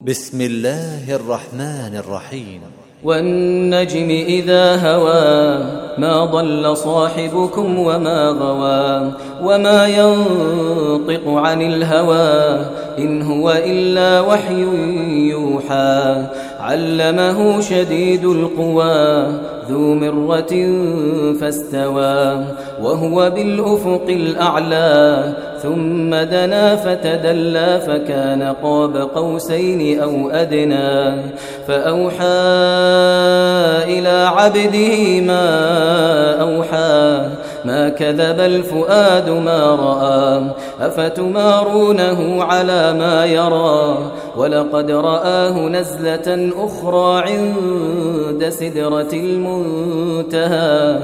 بسم الله الرحمن الرحيم. والنجم إذا هوى ما ضل صاحبكم وما غوى وما ينطق عن الهوى إن هو إلا وحي يوحى علمه شديد القوى ذو مرة فاستوى وهو بالأفق الأعلى ثم دنا فتدلى فكان قاب قوسين أو أدنى فأوحى إلى عبده ما أوحى ما كذب الفؤاد ما رأى أفتمارونه على ما يرى ولقد رآه نزلة أخرى عند سدرة المنتهى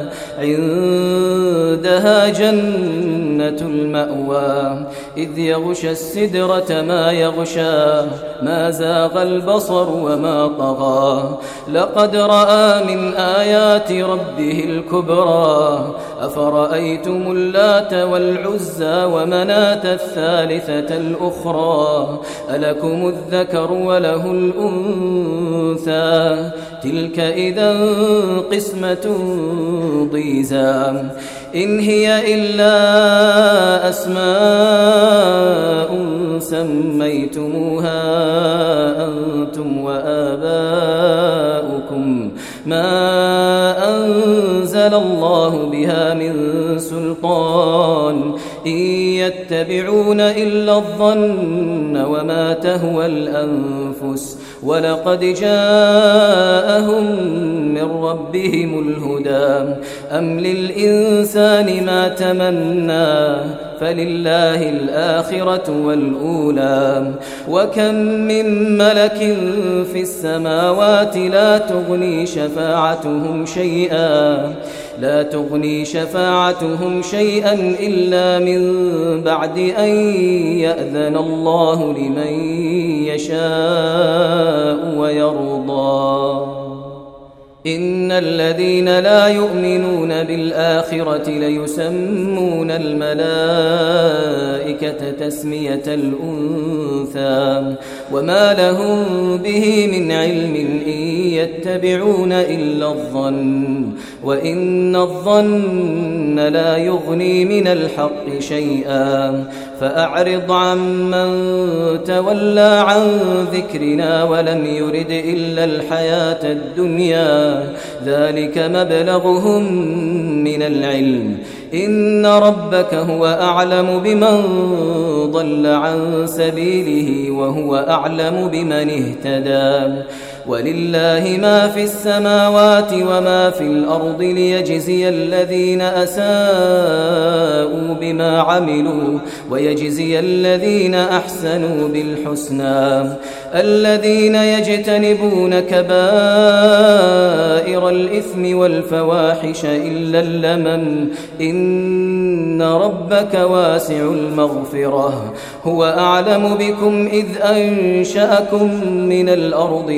عندها جنة المأوى إذ يغشى السدرة ما يغشى ما زاغ البصر وما طغى لقد رأى من آيات ربه الكبرى أفرأيتم اللات والعزى ومناة الثالثة الأخرى ألكم الذكر وله الأنثى تلك إذا قسمة ضيزى إن هي إلا أسماء سميتموها أنتم وآباؤكم ما أنزل الله بها من سلطان إن يتبعون إلا الظن وما تهوى الأنفس ولقد جاءهم من ربهم الهدى أم للإنسان ما تمنى فلله الآخرة والأولى وكم من ملك في السماوات لا تغني شفاعتهم شيئا إلا من بعد أن يأذن الله لمن يشاء ويرضى إن الذين لا يؤمنون بالآخرة ليسمون الملائكة تسمية الأنثى وما لهم به من علم إن يتبعون إلا الظن وإن الظن لا يغني من الحق شيئا فأعرض عمن تولى عن ذكرنا ولم يرد إلا الحياة الدنيا ذلك مبلغهم من العلم إن ربك هو أعلم بمن ضل عن سبيله وهو أعلم بمن اهتدى ولله ما في السماوات وما في الأرض ليجزي الذين أساءوا بما عملوا ويجزي الذين أحسنوا بالحسنى الذين يجتنبون كبائر الإثم والفواحش إلا اللمم إن ربك واسع المغفرة هو أعلم بكم إذ أنشأكم من الأرض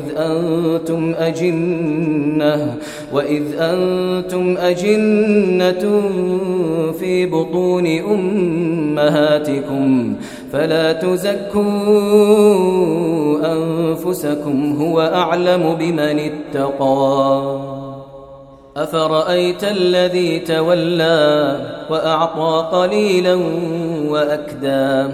وإذ أنتم أجنة في بطون أمهاتكم فلا تزكوا أنفسكم هو أعلم بمن اتقى أفرأيت الذي تولى وأعطى قليلا وأكدى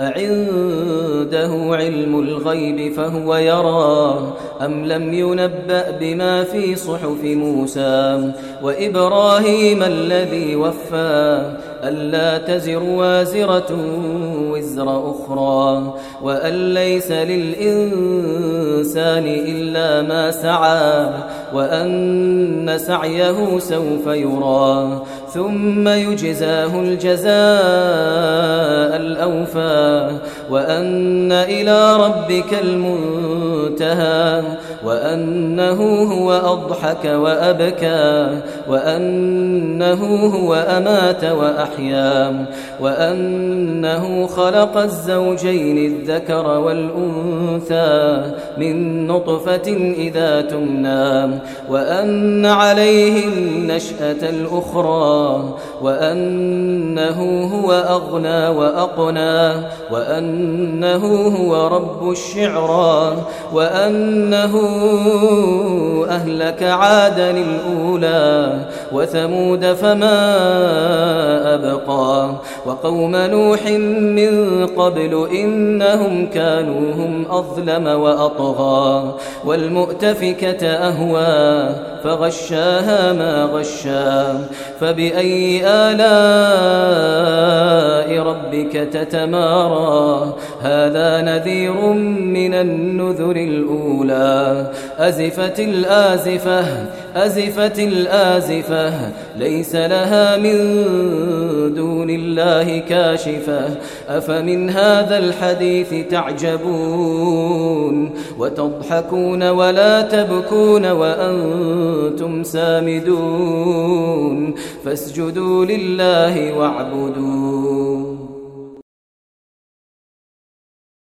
أعنده علم الغيب فهو يرى أم لم ينبأ بما في صحف موسى وإبراهيم الذي وفى ألا تزر وازرة وزر أخرى وأن ليس للإنسان إلا ما سعى وأن سعيه سوف يرى ثم يجزاه الجزاء الأوفى وأن إلى ربك المنتهى وأنه هو أضحك وأبكى وأنه هو أمات وأحيا وأنه خلق الزوجين الذكر والأنثى من نطفة إذا تمنى وأن عليه النشأة الأخرى وأنه هو أغنى وأقنى وأنه هو رب الشعرى وأنه أهلك عادا الأولى وثمود فما أبقى وقوم نوح من قبل إنهم كانوا هم أظلم وأطغى والمؤتفكة أهوى فغشاها ما غشا فبأي آلاء ربك تتمارى هذا نذير من النذر الأولى أزفت الآزفة ليس لها من دون الله كاشفة أفمن هذا الحديث تعجبون وتضحكون ولا تبكون وأنتم سامدون فاسجدوا لله واعبدوا